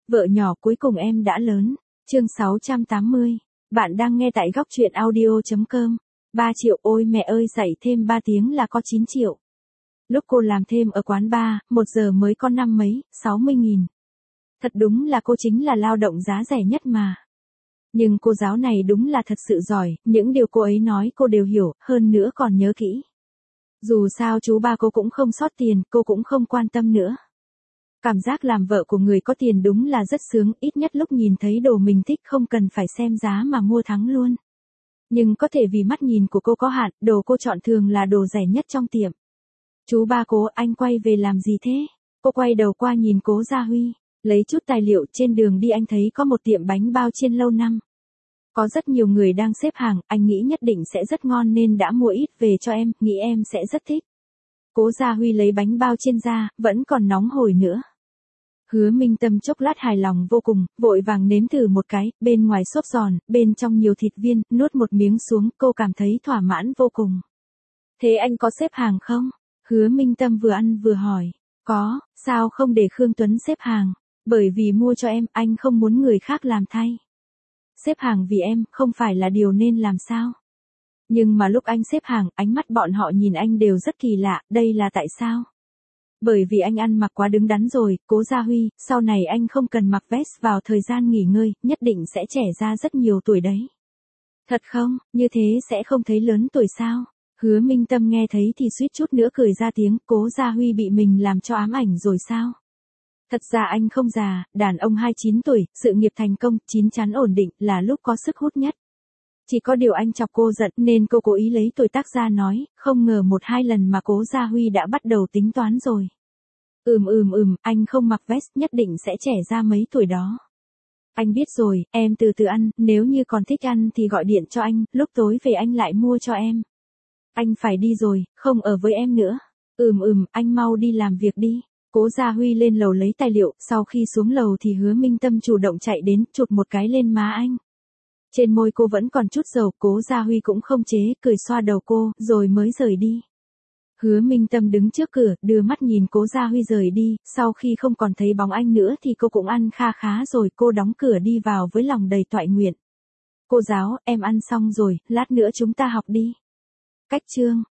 Vợ nhỏ cuối cùng em đã lớn. Chương 680. Bạn đang nghe tại góc truyện audio.com. 3 triệu ôi mẹ ơi, dạy thêm 3 tiếng là có 9 triệu. Lúc cô làm thêm ở quán bar, 1 giờ mới có năm mấy, 60.000. Thật đúng là cô chính là lao động giá rẻ nhất mà. Nhưng cô giáo này đúng là thật sự giỏi, những điều cô ấy nói cô đều hiểu, hơn nữa còn nhớ kỹ. Dù sao chú ba cô cũng không sót tiền, cô cũng không quan tâm nữa. Cảm giác làm vợ của người có tiền đúng là rất sướng, ít nhất lúc nhìn thấy đồ mình thích không cần phải xem giá mà mua thắng luôn. Nhưng có thể vì mắt nhìn của cô có hạn, đồ cô chọn thường là đồ rẻ nhất trong tiệm. Chú ba cô, anh quay về làm gì thế? Cô quay đầu qua nhìn Cố Gia Huy, lấy chút tài liệu. Trên đường đi anh thấy có một tiệm bánh bao chiên lâu năm. Có rất nhiều người đang xếp hàng, anh nghĩ nhất định sẽ rất ngon nên đã mua ít về cho em, nghĩ em sẽ rất thích. Cố Gia Huy lấy bánh bao chiên ra, vẫn còn nóng hổi nữa. Hứa Minh Tâm chốc lát hài lòng vô cùng, vội vàng nếm thử một cái, bên ngoài xốp giòn, bên trong nhiều thịt viên, nuốt một miếng xuống, cô cảm thấy thỏa mãn vô cùng. Thế anh có xếp hàng không? Hứa Minh Tâm vừa ăn vừa hỏi. Có, sao không để Khương Tuấn xếp hàng? Bởi vì mua cho em, anh không muốn người khác làm thay. Xếp hàng vì em, không phải là điều nên làm sao? Nhưng mà lúc anh xếp hàng, ánh mắt bọn họ nhìn anh đều rất kỳ lạ, đây là tại sao? Bởi vì anh ăn mặc quá đứng đắn rồi, Cố Gia Huy, sau này anh không cần mặc vest vào thời gian nghỉ ngơi, nhất định sẽ trẻ ra rất nhiều tuổi đấy. Thật không, như thế sẽ không thấy lớn tuổi sao? Hứa Minh Tâm nghe thấy thì suýt chút nữa cười ra tiếng, Cố Gia Huy bị mình làm cho ám ảnh rồi sao? Thật ra anh không già, đàn ông 29 tuổi, sự nghiệp thành công, chín chắn ổn định, là lúc có sức hút nhất. Chỉ có điều anh chọc cô giận nên cô cố ý lấy tuổi tác ra nói, không ngờ 1-2 lần mà Cố Gia Huy đã bắt đầu tính toán rồi. Anh không mặc vest nhất định sẽ trẻ ra mấy tuổi đó. Anh biết rồi, em từ từ ăn, nếu như còn thích ăn thì gọi điện cho anh, lúc tối về anh lại mua cho em. Anh phải đi rồi, không ở với em nữa. Anh mau đi làm việc đi. Cố Gia Huy lên lầu lấy tài liệu, sau khi xuống lầu thì Hứa Minh Tâm chủ động chạy đến, chụp một cái lên má anh. Trên môi cô vẫn còn chút dầu, Cố Gia Huy cũng không chế, cười xoa đầu cô, rồi mới rời đi. Hứa Minh Tâm đứng trước cửa, đưa mắt nhìn Cố Gia Huy rời đi, sau khi không còn thấy bóng anh nữa thì cô cũng ăn kha khá rồi, cô đóng cửa đi vào với lòng đầy toại nguyện. Cô giáo, em ăn xong rồi, lát nữa chúng ta học đi. Cách chương